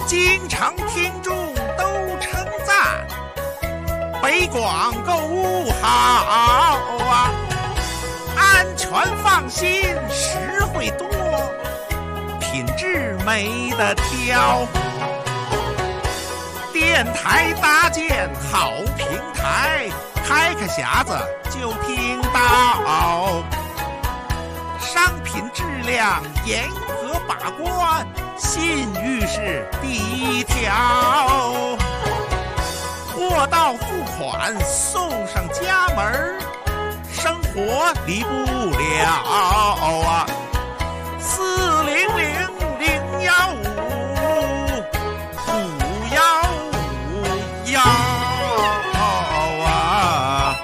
经常听众都称赞，北广购物好啊，安全放心，实惠多，品质没得挑。电台搭建好平台，开个匣子就听到，商品质量严格把关，信誉是第一条。货到付款送上家门，生活离不了啊。400-015-515啊。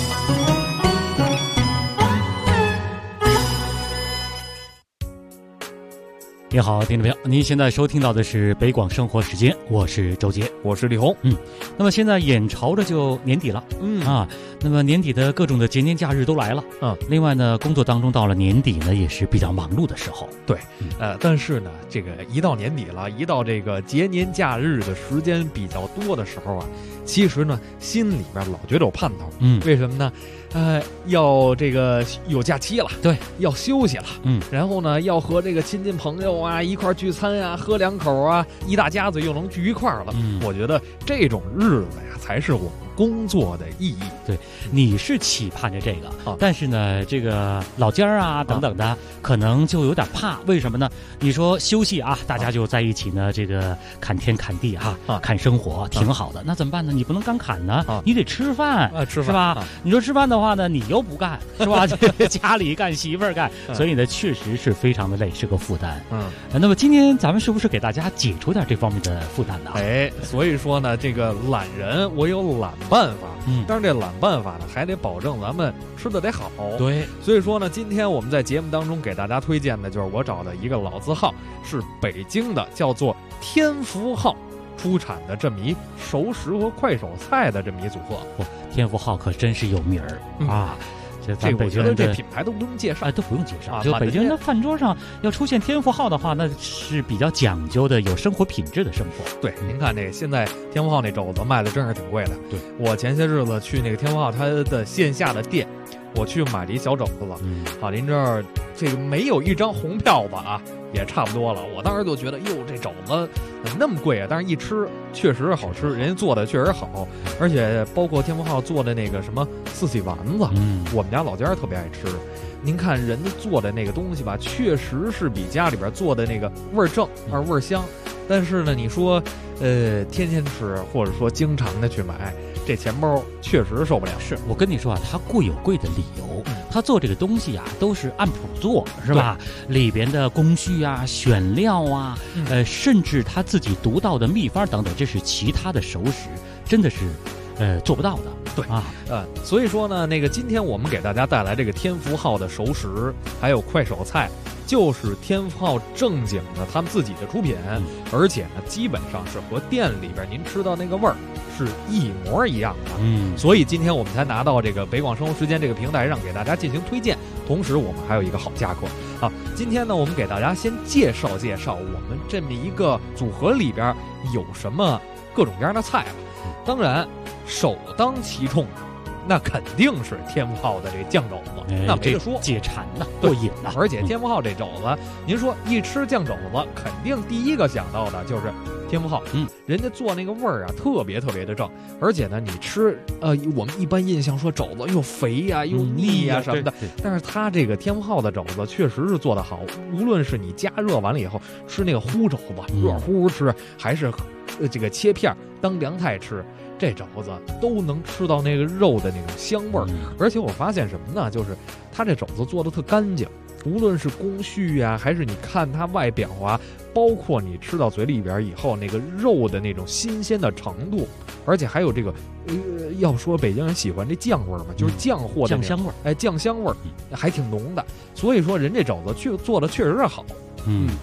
你好，听众朋友，您现在收听到的是北广生活时间，我是周杰， 我是李红。 那么现在眼朝着就年底了，那么年底的各种的节年假日都来了，另外呢，工作当中到了年底呢，也是比较忙碌的时候。 对，但是呢，这个一到年底了，一到这个节年假日的时间比较多的时候啊，其实呢，心里边老觉得有盼头。为什么呢？要这个有假期了， 对， 要休息了，然后呢，要和这个亲戚朋友啊一块聚餐啊，喝两口啊，一大家子又能聚一块了。我觉得这种日子呀，才是我们工作的意义。 对，你是期盼着这个，但是呢，这个老家啊等等的，可能就有点怕。为什么呢？你说休息啊，大家就在一起呢，这个看天看地看生活，挺好的。那怎么办呢？你不能干砍呢，你得吃饭，是吧？你说吃饭的话呢，你又不干，是吧？家里干，媳妇儿干，所以呢，确实是非常的累，是个负担。那么今天咱们是不是给大家解除点这方面的负担呢？ 所以说呢，这个懒人我有懒办法，但是这懒办法呢，还得保证咱们吃的得好。 对， 所以说呢，今天我们在节目当中给大家推荐的就是我找的一个老字号，是北京的，叫做天福号出产的这么一熟食和快手菜的这么一组合。 天福号可真是有名儿啊！ 这我觉得这品牌都不用介绍， 都不用介绍。就北京的饭桌上要出现天福号的话，那是比较讲究的，有生活品质的生活。 对，您看这现在天福号那肘子卖的真是挺贵的。 对， 我前些日子去那个天福号它的线下的店，我去买了一小肘子了。好，您这儿这个没有一张红票子啊，也差不多了。我当时就觉得，哟，这肘子怎么那么贵啊？但是一吃确实是好吃，人家做的确实好，而且包括天福号做的那个什么四喜丸子，我们家老家特别爱吃。您看人家做的那个东西吧，确实是比家里边做的那个味儿正而味儿香。但是呢，你说天天吃或者说经常的去买，这钱包确实受不了。 是我跟你说啊，他贵有贵的理由，他做这个东西啊都是按谱做，是吧？里边的工序啊、选料啊，甚至他自己独到的秘方等等，这是其他的熟食真的是做不到的。 对啊，所以说呢，那个今天我们给大家带来这个天福号的熟食还有快手菜，就是天福号正经的他们自己的出品，而且呢，基本上是和店里边您吃到那个味儿是一模一样的。所以今天我们才拿到这个北广生活时间这个平台上给大家进行推荐，同时我们还有一个好价格。好，今天呢，我们给大家先介绍我们这么一个组合里边有什么各种各样的菜了。当然，首当其冲的那肯定是天福号的这酱肘子，那没得说， 解馋的，过瘾的。 而且天福号这肘子，您说一吃酱肘子，肯定第一个想到的就是天福号。人家做那个味儿啊，特别特别的正。而且呢，你吃我们一般印象说肘子又肥呀、又腻呀什么的，但是它这个天福号的肘子确实是做得好。无论是你加热完了以后吃那个烀肘子，热乎吃，还是这个切片当凉菜吃，这肘子都能吃到那个肉的那种香味儿。而且我发现什么呢？就是它这肘子做的特干净，无论是工序啊，还是你看它外表啊，包括你吃到嘴里边以后那个肉的那种新鲜的程度，而且还有这个要说北京人喜欢这酱味儿嘛，就是酱货的酱香味儿， 酱香味儿还挺浓的。所以说人这肘子做的确实是好。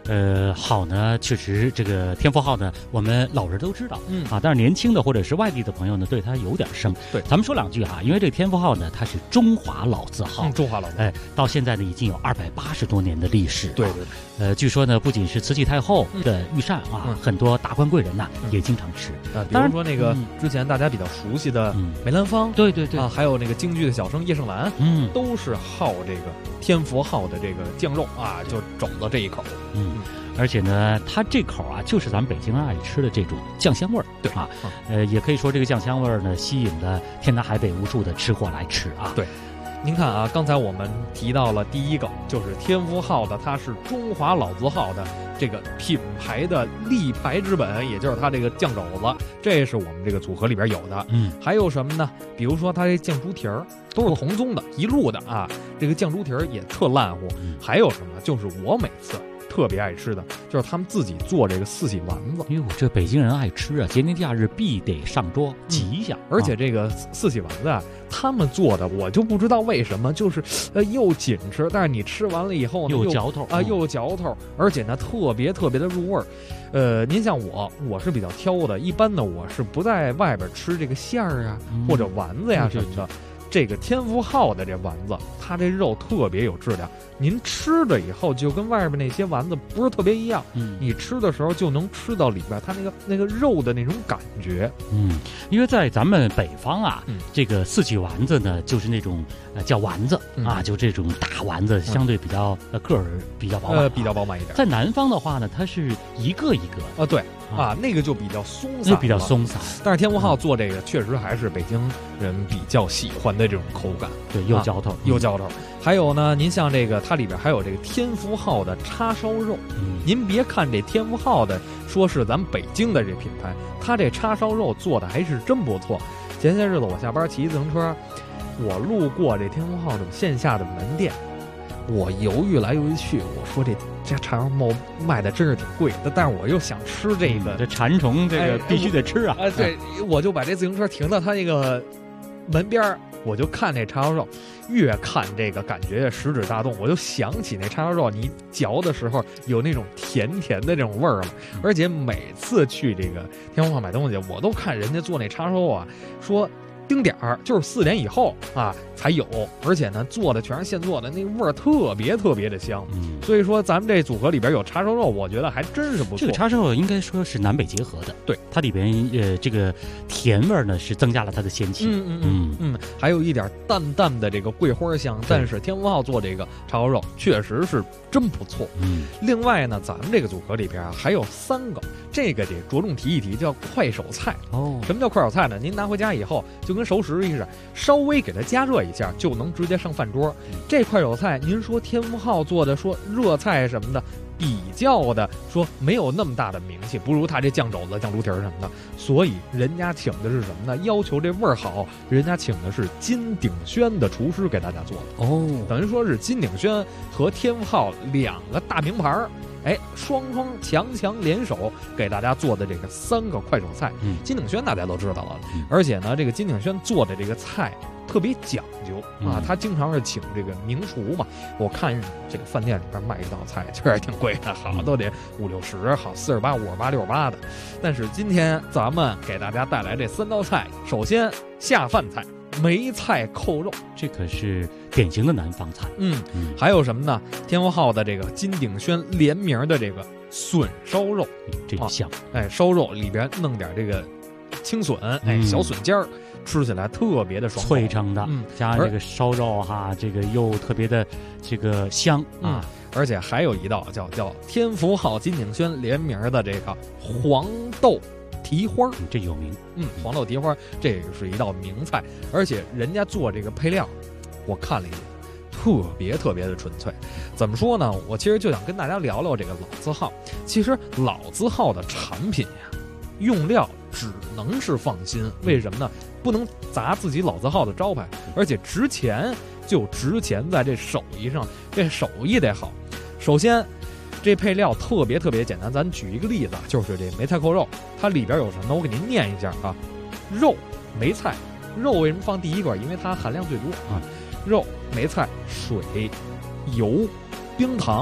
好呢，确实这个天福号呢，我们老人都知道，但是年轻的或者是外地的朋友呢，对它有点生。 对， 咱们说两句哈，因为这个天福号呢，它是中华老字号， 中华老字号， 到现在呢已经有280多年的历史。 对。 据说呢，不仅是慈禧太后的御膳很多达官贵人呐也经常吃。 比如说那个之前大家比较熟悉的梅兰芳， 对还有那个京剧的小生叶盛兰，都是好这个天福号的这个酱肉就肘子这一口。 而且呢，它这口就是咱们北京人爱吃的这种酱香味儿。 对也可以说这个酱香味儿呢，吸引了天南海北无数的吃货来吃啊。 对。您看啊，刚才我们提到了第一个，就是天福号的，它是中华老字号的这个品牌的立牌之本，也就是它这个酱肘子，这是我们这个组合里边有的。还有什么呢？比如说它这酱猪蹄儿都是同宗的，一路的啊，这个酱猪蹄儿也特烂乎。还有什么？就是我每次特别爱吃的，就是他们自己做这个四喜丸子。 哟，这北京人爱吃啊，节年假日必得上桌吉祥。 而且这个四喜丸子他们做的我就不知道为什么，就是又紧吃，但是你吃完了以后呢， 又嚼头又嚼头，而且呢特别的入味儿。您像我是比较挑的，一般呢我是不在外边吃这个馅儿或者丸子什么的。这个天福号的这丸子，它这肉特别有质量，您吃了以后就跟外边那些丸子不是特别一样。你吃的时候就能吃到里边它那个肉的那种感觉。 因为在咱们北方这个四喜丸子呢，就是那种叫丸子就这种大丸子，相对比较个儿比较饱满， 比较饱满一点。 在南方的话呢，它是一个一个对那个就比较松散， 比较松散。 但是天福号做这个确实还是北京人比较喜欢的这种口感， 对，又嚼头又嚼头。还有呢，您像这个它里边还有这个天福号的叉烧肉。您别看这天福号的说是咱们北京的这品牌，它这叉烧肉做的还是真不错。前些日子我下班骑自行车，我路过这天福号的线下的门店，我犹豫来犹豫去，我说这叉烧肉卖的真是挺贵的，但是我又想吃这个， 这馋虫这个必须得吃啊！ 对，我就把这自行车停到他那个门边，我就看那叉烧肉，越看这个感觉食指大动，我就想起那叉烧肉，你嚼的时候有那种甜甜的这种味儿了。而且每次去这个天福号买东西，我都看人家做那叉烧肉说定点儿就是4点以后才有，而且呢做的全是现做的，那味儿特别的香。所以说咱们这组合里边有叉烧肉，我觉得还真是不错。 这个叉烧肉应该说是南北结合的， 对， 它里边这个甜味呢是增加了它的鲜气。 还有一点淡的这个桂花香。但是天福号做这个叉烧肉确实是真不错。另外呢，咱们这个组合里边还有3个，这个得着重提一提，叫快手菜。什么叫快手菜呢？您拿回家以后就跟熟食似的，稍微给它加热一下就能直接上饭桌。这快手菜您说天福号做的说热菜什么的，比较的说没有那么大的名气，不如他这酱肘子酱猪蹄儿什么的，所以人家请的是什么呢？要求这味儿好，人家请的是金鼎轩的厨师给大家做的。等于说是金鼎轩和天福号2个大名牌双强联手给大家做的这个3个快手菜。金鼎轩大家都知道了，而且呢这个金鼎轩做的这个菜特别讲究他经常是请这个名厨嘛。我看这个饭店里边卖一道菜确实挺贵的，好都得50-60，好48、58、68的。但是今天咱们给大家带来这3道菜，首先下饭菜梅菜扣肉，这可是典型的南方菜。 还有什么呢？天福号的这个金鼎轩联名的这个笋烧肉， 这个香。 烧肉里边弄点这个青笋，小笋尖儿，吃起来特别的爽脆撑的，加上这个烧肉这个又特别的这个香而且还有一道叫天福号金鼎轩联名的这个黄豆蹄花， 这有名。 黄豆蹄花这个是一道名菜，而且人家做这个配料，我看了一眼，特别的纯粹。怎么说呢？我其实就想跟大家聊聊这个老字号。其实老字号的产品用料只能是放心，为什么呢？不能砸自己老字号的招牌，而且值钱就值钱在这手艺上，这手艺得好。首先这配料特别简单，咱举一个例子，就是这梅菜扣肉，它里边有什么呢？我给您念一下肉、梅菜。肉为什么放第1个？因为它含量最多肉、梅菜、水、油、冰糖，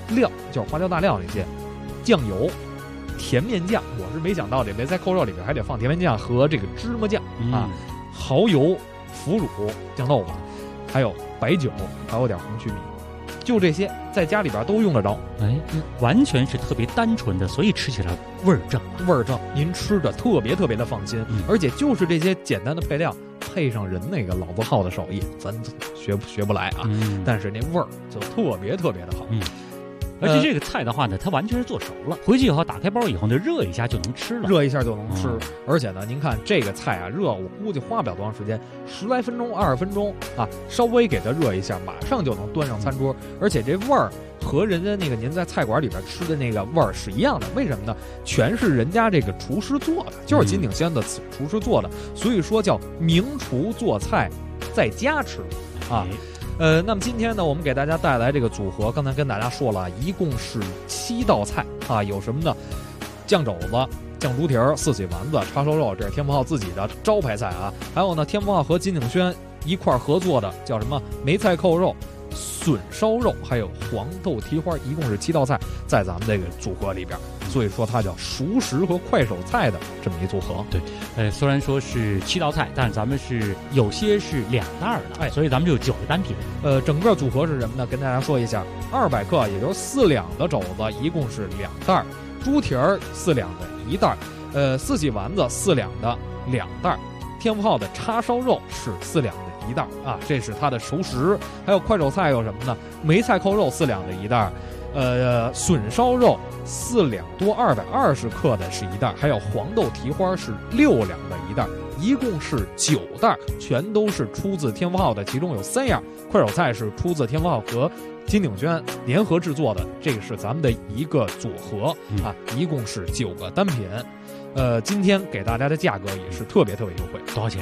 料，就是花椒大料那些，酱油、甜面酱，我是没想到这梅菜扣肉里边还得放甜面酱和这个芝麻酱啊，蚝油、腐乳、酱豆腐，还有白酒，还有点红曲米。就这些，在家里边都用得着。 完全是特别单纯的，所以吃起来味儿正， 味儿正，您吃着特别特别的放心。而且就是这些简单的配料，配上人那个老字号的手艺，咱学不来啊。但是那味儿就特别特别的好。 而且这个菜的话呢，它完全是做熟了，回去以后打开包以后呢，热一下就能吃了， 热一下就能吃。而且呢，您看这个菜啊，热我估计花不了多长时间，10来分钟、20分钟啊，稍微给它热一下，马上就能端上餐桌。而且这味儿和人家那个您在菜馆里边吃的那个味儿是一样的。为什么呢？全是人家这个厨师做的，就是金鼎轩的厨师做的，所以说叫名厨做菜在家吃啊。那么今天呢，我们给大家带来这个组合，刚才跟大家说了，一共是7道菜啊，有什么呢？酱肘子、酱猪蹄儿、四喜丸子、叉烧肉，这是天福号自己的招牌菜啊。还有呢，天福号和金鼎轩一块合作的叫什么梅菜扣肉、笋烧肉，还有黄豆蹄花，一共是7道菜，在咱们这个组合里边。所以说它叫熟食和快手菜的这么一组合。 对，虽然说是7道菜，但是咱们是有些是2袋的，所以咱们就9个单品。 整个组合是什么呢？跟大家说一下，200克，也就是4两的肘子，一共是2袋；猪蹄儿4两的1袋；四喜丸子4两的2袋；天福号的叉烧肉是4两的1袋啊，这是它的熟食。还有快手菜有什么呢？梅菜扣肉4两的1袋。笋烧肉4两多220克的是1袋，还有黄豆蹄花是6两的1袋，一共是9袋，全都是出自天福号的，其中有3样快手菜是出自天福号和金鼎轩联合制作的，这个是咱们的一个组合啊，一共是9个单品。今天给大家的价格也是特别特别优惠， 多少钱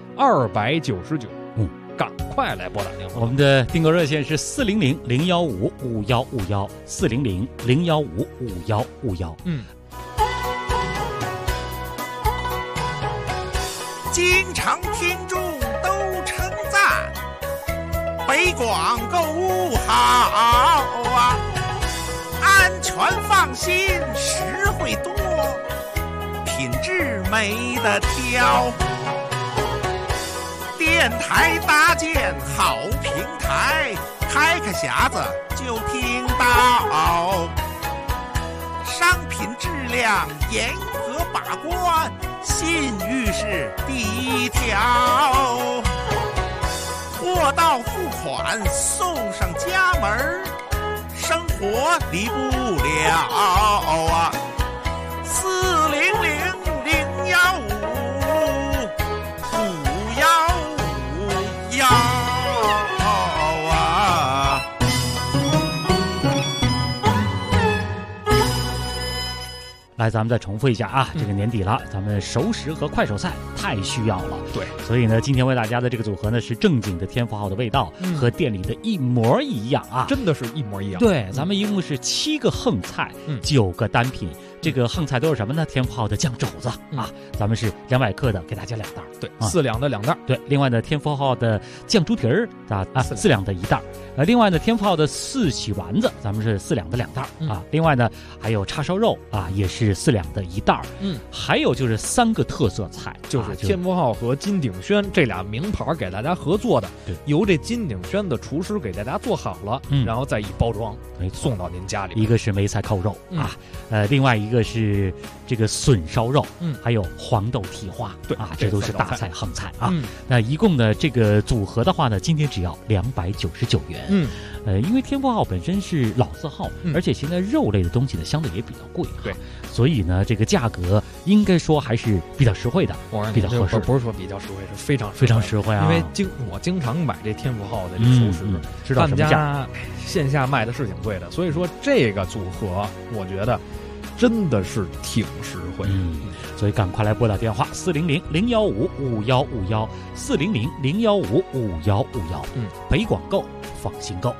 ？299。赶快来拨打电话！ 我们的订购热线是400-015-5151，400-015-5151。 经常听众都称赞北广购物好啊，安全放心，实惠多，品质没得挑。电台搭建好平台，开个匣子就听到，商品质量严格把关，信誉是第一条，货到付款送上家门，生活离不了啊！400-015-5151啊！ 来，咱们再重复一下啊，这个年底了，咱们熟食和快手菜太需要了。 对， 所以呢，今天为大家的这个组合呢，是正经的天福号的味道，和店里的一模一样啊， 真的是一模一样。 对，咱们一共是7个横菜，9个单品。这个横菜都是什么呢？天福号的酱肘子啊，咱们是200克的，给大家2袋。 对，4两的2袋。 对，另外呢，天福号的酱猪蹄儿4两的1袋。另外呢，天福号的4喜丸子，咱们是4两的2袋啊。另外呢，还有叉烧肉啊，也是4两的1袋。还有就是3个特色菜， 就是天福号和金鼎轩这俩名牌给大家合作的，由这金鼎轩的厨师给大家做好了，然后再一包装，送到您家里。 一个是梅菜扣肉啊，另外一个是这个笋烧肉，还有黄豆蹄花， 对啊，这都是大菜横菜啊。那一共的这个组合的话呢，今天只要299元。因为天福号本身是老字号，而且现在肉类的东西呢相对也比较贵， 对， 所以呢这个价格应该说还是比较实惠的，比较合适。 不是说比较实惠，是非常实惠啊！ 因为我经常买这天福号的这熟食， 知道什么价， 线下卖的是挺贵的，所以说这个组合我觉得真的是挺实惠。 所以赶快来拨打电话400-015-5151，400-015-5151。北广购，放心购。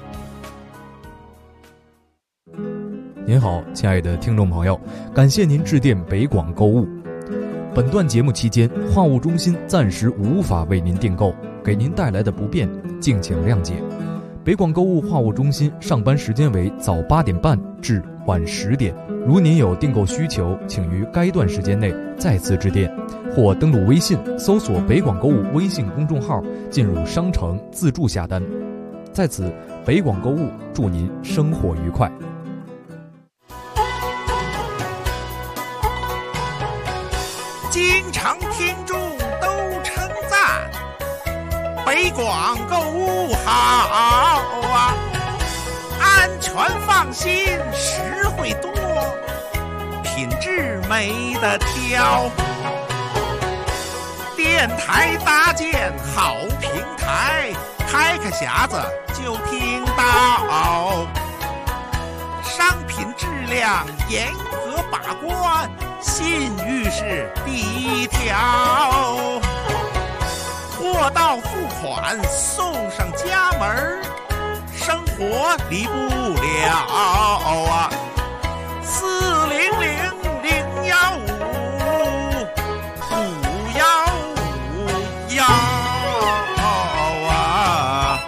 您好，亲爱的听众朋友，感谢您致电北广购物。本段节目期间，话务中心暂时无法为您订购，给您带来的不便，敬请谅解。 北广购物话务中心上班时间为早8点半至晚10点。如您有订购需求，请于该段时间内再次致电，或登录微信搜索北广购物微信公众号，进入商城自助下单。在此，北广购物祝您生活愉快。 经常听众都称赞北广购物好啊，安全放心，实惠多，品质没得挑。电台搭建好平台，开个匣子就听到，商品质量严格把关，信誉是第一条。货到付款送上家门，生活离不了啊！400-015-515啊！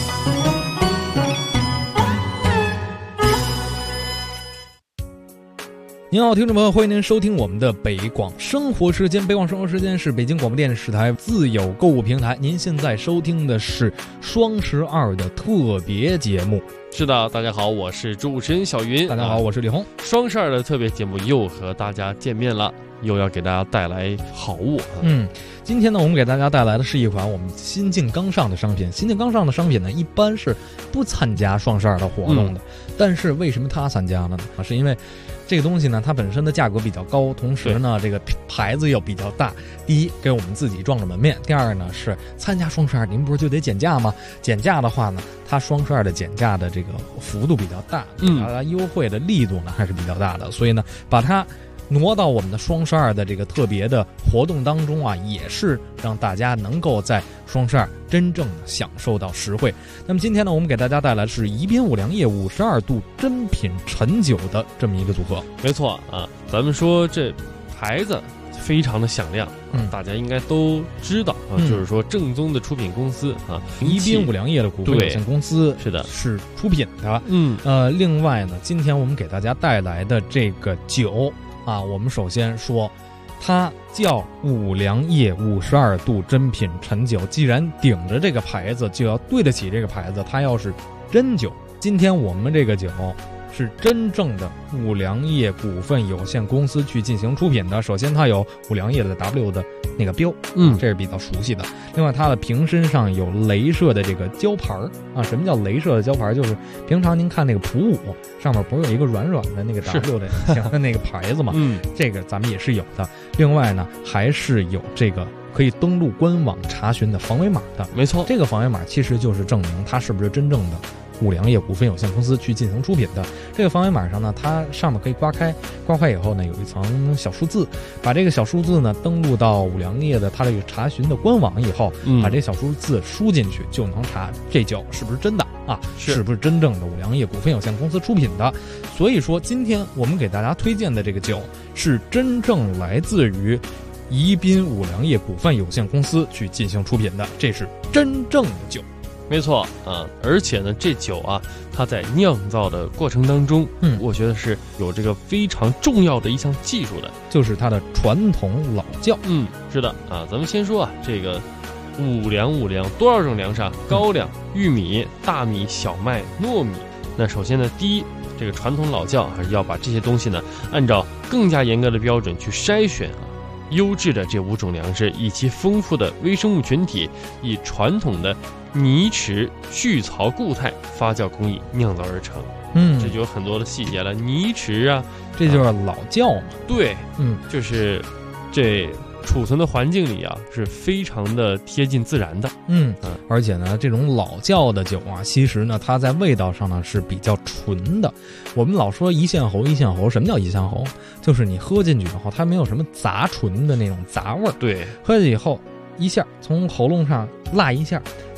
您好，听众朋友，欢迎您收听我们的北广生活时间。北广生活时间是北京广播电视台自有购物平台。您现在收听的是双12的特别节目。 是的，大家好，我是主持人小云。 大家好，我是李红。 双12的特别节目又和大家见面了，又要给大家带来好物。 今天呢，我们给大家带来的是一款我们新晋刚上的商品。新晋刚上的商品呢，一般是不参加双12的活动的。但是为什么它参加了呢？是因为这个东西呢，它本身的价格比较高，同时呢，这个牌子又比较大。第一，给我们自己撞了门面；第二呢，是参加双12，您不是就得减价吗？减价的话呢，它双12的减价的这个幅度比较大，它优惠的力度呢还是比较大的，所以呢，把它挪到我们的双12的这个特别的活动当中啊，也是让大家能够在双12真正的享受到实惠。那么今天呢，我们给大家带来的是宜宾五粮液52度珍品陈酒的这么一个组合。 没错啊，咱们说这牌子非常的响亮，大家应该都知道啊，就是说正宗的出品公司啊， 宜宾五粮液的股份有限公司是的， 是出品的。另外呢，今天我们给大家带来的这个酒啊，我们首先说，它叫五粮液52度珍品陈酒。既然顶着这个牌子，就要对得起这个牌子，它要是真酒。今天我们这个酒是真正的五粮液股份有限公司去进行出品的。首先它有五粮液的 W 的那个标，这是比较熟悉的。另外它的瓶身上有镭射的这个胶牌啊。什么叫镭射的胶牌？就是平常您看那个普5上面不是有一个软软的那个 W 的形的那个牌子吗？这个咱们也是有的。另外呢，还是有这个可以登录官网查询的防伪码的。 没错， 这个防伪码其实就是证明它是不是真正的五粮液股份有限公司去进行出品的。这个防伪码上呢，它上面可以刮开以后呢，有一层小数字，把这个小数字呢登录到五粮液的它这个查询的官网以后，把这小数字输进去，就能查这酒是不是真的啊，是不是真正的五粮液股份有限公司出品的。所以说今天我们给大家推荐的这个酒是真正来自于宜宾五粮液股份有限公司去进行出品的，这是真正的酒。 没错啊，而且呢，这酒啊，它在酿造的过程当中，我觉得是有这个非常重要的一项技术的， 就是它的传统老窖。 是的啊，咱们先说啊，这个五粮多少种粮食啊？高粱、玉米、大米、小麦、糯米。那首先呢，第一，这个传统老窖还是要把这些东西呢，按照更加严格的标准去筛选啊。优质的这5种粮食，以其丰富的微生物群体，以传统的泥池聚槽固态发酵工艺酿造而成。这就有很多的细节了。泥池啊， 这就是老窖嘛。 对，就是这储存的环境里啊，是非常的贴近自然的。 而且呢，这种老窖的酒啊，其实呢，它在味道上呢是比较纯的。我们老说一线喉，什么叫一线喉？就是你喝进去以后，它没有什么杂醇的那种杂味儿。 对， 喝进去以后，一下从喉咙上辣一下，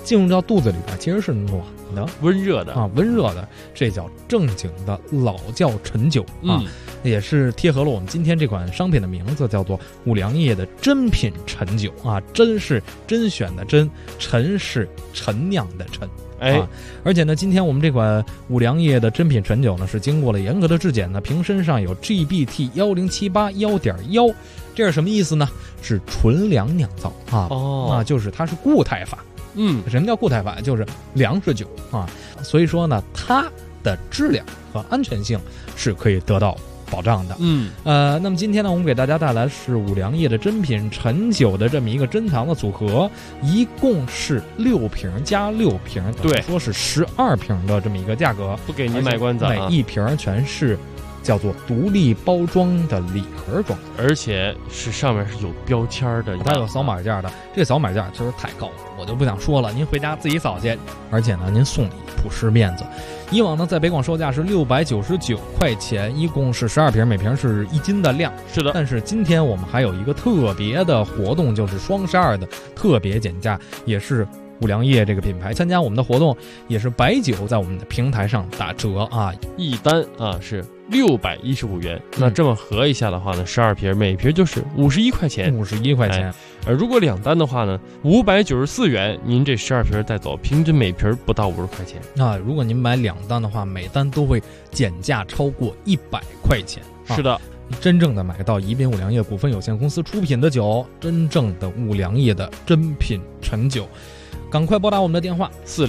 进入到肚子里边其实是暖的、 温热的啊，温热的，这叫正经的老窖陈酒啊，也是贴合了我们今天这款商品的名字，叫做五粮液的珍品陈酒啊，珍是甄选的珍，陈是陈酿的陈。而且呢，今天我们这款五粮液的珍品陈酒呢，是经过了严格的质检呢，瓶身上有 GBT 1078.1.1，这是什么意思呢？是纯粮酿造啊，就是它是固态法。什么叫固态法？就是粮食酒啊，所以说呢，它的质量和安全性是可以得到保障的。那么今天呢，我们给大家带来是五粮液的珍品陈酒的这么一个珍藏的组合，一共是6瓶加6瓶，对，说是12瓶的这么一个价格， 不给您卖关子啊， 每一瓶全是叫做独立包装的礼盒装， 而且是上面是有标签的， 它有扫码件的。这扫码件就是太高了，我就不想说了，您回家自己扫去。而且呢，您送礼不失面子。以往呢，在北广售价是699块钱，一共是12瓶，每瓶是1斤的量。 是的， 但是今天我们还有一个特别的活动，就是双12的特别减价，也是五粮液这个品牌参加我们的活动，也是白酒在我们的平台上打折啊， 一单啊是615元。那这么合一下的话呢，12瓶每瓶就是51块钱 ，51块钱。 如果2单的话呢，594元，您这12瓶带走，平均每瓶不到50块钱啊。如果您买2单的话，每单都会减价超过100块钱。 是的。 真正的买到宜宾五粮液股份有限公司出品的酒，真正的五粮液的珍品陈酒。赶快拨打我们的电话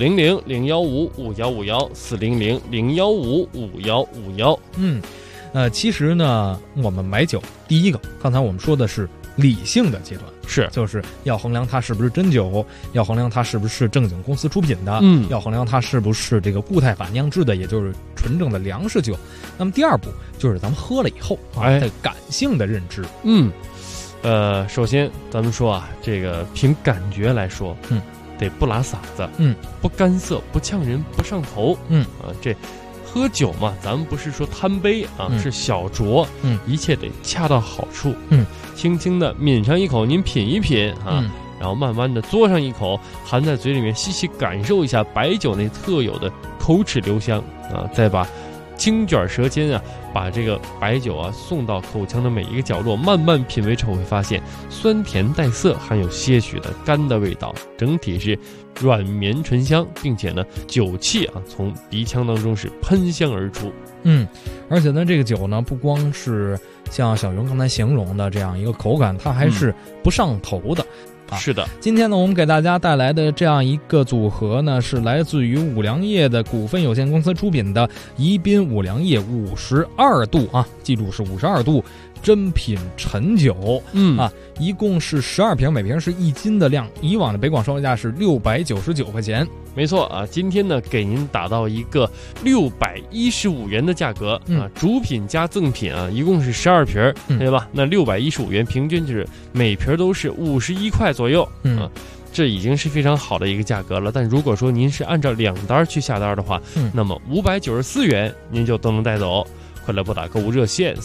400-015-5151，400-015-5151。 其实呢，我们买酒，第一个，刚才我们说的是理性的阶段，就是要衡量它是不是真酒，要衡量它是不是正经公司出品的，要衡量它是不是这个固态法酿制的，也就是纯正的粮食酒。那么第二步就是咱们喝了以后的感性的认知。 首先咱们说啊，这个凭感觉来说，得不拉嗓子，不干涩，不呛人，不上头，这喝酒嘛，咱们不是说贪杯啊，是小酌，一切得恰到好处，轻轻的抿上一口，您品一品啊，然后慢慢的嘬上一口，含在嘴里面，细细感受一下白酒那特有的口齿留香啊，再把轻卷舌尖啊，把这个白酒啊送到口腔的每一个角落，慢慢品味之后会发现酸甜带涩，含有些许的甘的味道，整体是软绵醇香，并且呢酒气啊从鼻腔当中是喷香而出。 而且呢这个酒呢不光是像小云刚才形容的这样一个口感，它还是不上头的。 是的， 今天呢我们给大家带来的这样一个组合呢，是来自于五粮液的股份有限公司出品的宜宾五粮液52度啊，记住是52度珍品陈酒，一共是12瓶，每瓶是1斤的量。以往的北广售价是699块钱。 没错啊，今天呢给您打到一个615元的价格啊，主品加赠品啊，一共是12瓶，对吧？那615元，平均就是每瓶都是51块左右啊。这已经是非常好的一个价格了，但如果说您是按照2单去下单的话，那么594元您就都能带走。快来拨打购物热线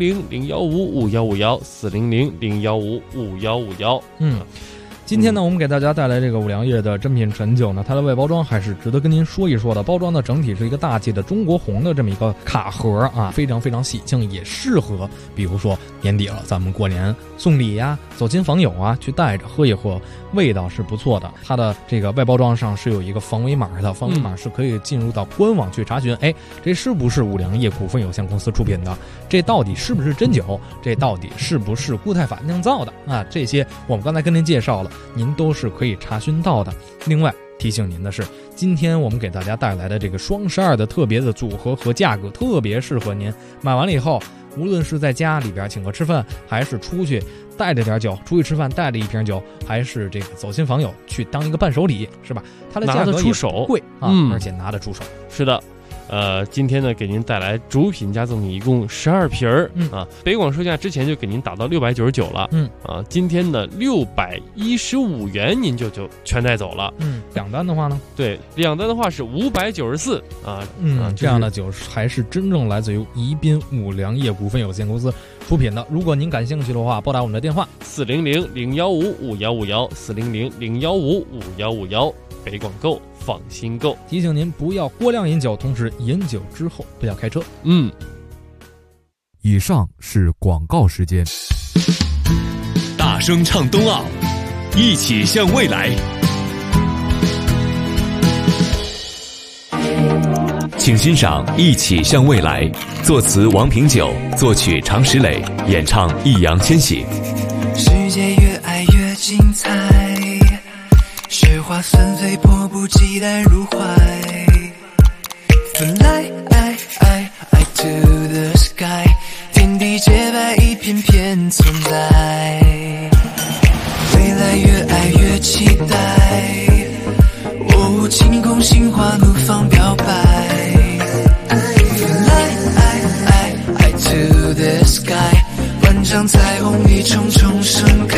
400-015-5151，400-015-5151。 今天呢，我们给大家带来这个五粮液的珍品陈酒呢，它的外包装还是值得跟您说一说的。包装呢，整体是一个大气的中国红的这么一个卡盒啊，非常非常喜庆，也适合比如说年底了，咱们过年送礼呀、走亲访友啊，去带着喝一喝，味道是不错的。它的这个外包装上是有一个防伪码的，防伪码是可以进入到官网去查询，这是不是五粮液股份有限公司出品的？这到底是不是真酒？这到底是不是固态法酿造的啊？这些我们刚才跟您介绍了，您都是可以查询到的。另外提醒您的是，今天我们给大家带来的这个双12的特别的组合和价格特别适合您，买完了以后，无论是在家里边请客吃饭，还是出去带着点酒出去吃饭，带着一瓶酒，还是这个走亲访友去当一个伴手礼，是吧？它的价格也不贵啊，而且拿得出手。 是的。 今天呢给您带来主品加赠品一共12瓶啊，北广售价之前就给您打到699了，今天的615元您就全带走了。 两单的话呢？ 对，两单的话是594啊。 这样的酒还是真正来自于宜宾五粮液股份有限公司出品的。如果您感兴趣的话，拨打我们的电话 400-015-5151，400-015-5151，北广购放心购。 提醒您不要过量饮酒，同时饮酒之后不要开车。 以上是广告时间。 大声唱冬奥，一起向未来。请欣赏《一起向未来》，作词王平久，作曲常石磊，演唱易烊千玺。 世界越爱越精彩，雪花纷飞，迫不及待入怀。Fly to the sky， 天地洁白，一片片存在。未来越爱越期待，晴空心花怒放表白。Fly to the sky， 万丈彩虹一重重盛开。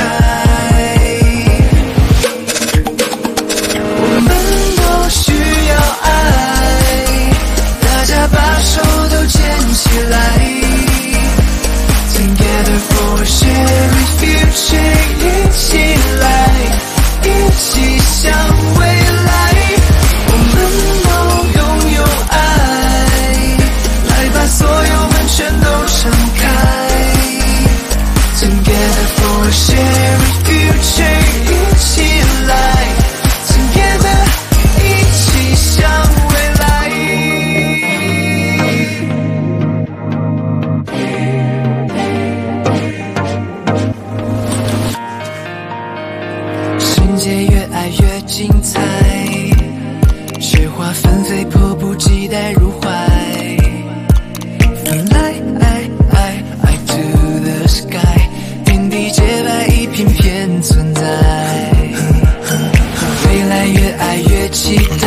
我们都需要爱，大家把手都牵起来。Together for a shared future， 一起来，一起向未来。我们都拥有爱，来把所有门全都敞开。Together for a shared future， 一起来 Together， 一起向未来。世界越爱越精彩，雪花纷飞，迫不及待入怀。Fly to the sky， 天地洁白，一片片存在。未来越爱越期待，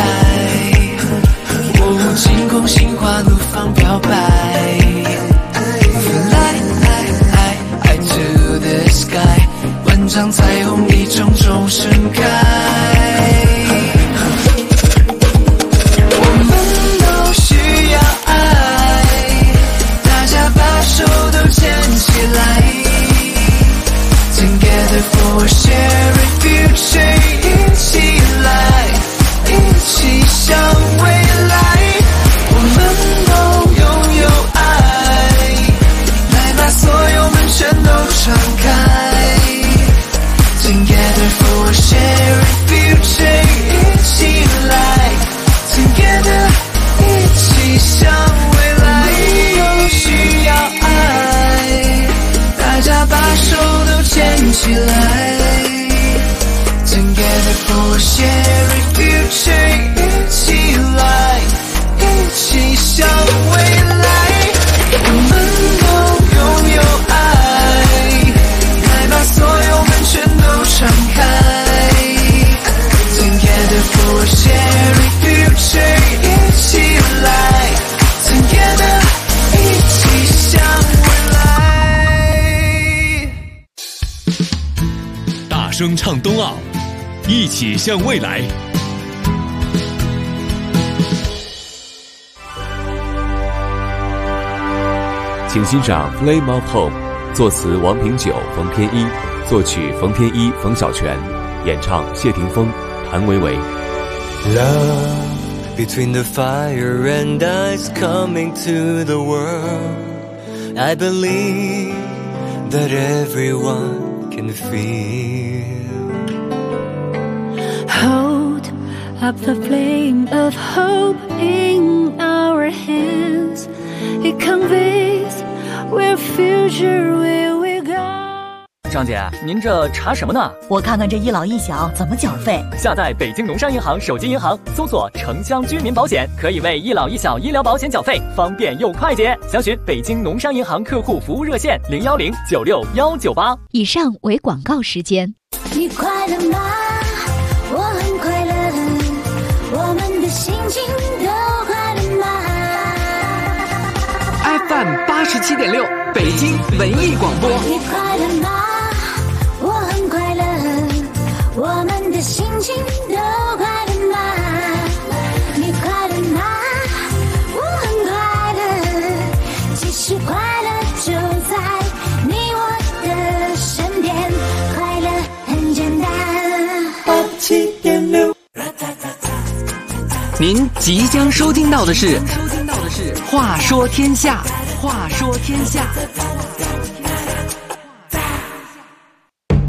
晴空心花怒放表白。Fly to the sky， 万丈彩虹一重重盛开。Together for a shared future， 一起来，一起向未来。我们都拥有爱，来把所有门全都敞开。Together for a shared future， 一起来 Together， 一起向未来。都需要爱，大家把手都牵起来。Together for a shared future， 一起来，一起向未来。我们都拥有爱，来把所有门全都敞开。Together for a shared future， 一起来 Together， 一起向未来。 大声唱冬奥，一起向未来。请欣赏《Flame of Home》，作词王平久、冯天一，作曲冯天一、冯小泉，演唱谢霆锋、谭维维。 Love between the fire and ice coming to the world. I believe that everyone can feel. Hold up the flame of hope in our hands. It conveys where future will we go. 张姐，您这查什么呢？ 我看看这一老一小怎么缴费。 下载北京农商银行手机银行，搜索城乡居民保险，可以为一老一小医疗保险缴费，方便又快捷。详询北京农商银行客户服务热线010961198。 以上为广告时间。 你快乐吗？我很快乐，我们的心情都快乐吗？ 87.6，北京文艺广播。 你快乐吗？我很快乐，我们的心情都快乐吗？你快乐吗？我很快乐，其实快乐就在你我的身边，快乐很简单。87.6， 您即将收听到的是《话说天下》，话说天下。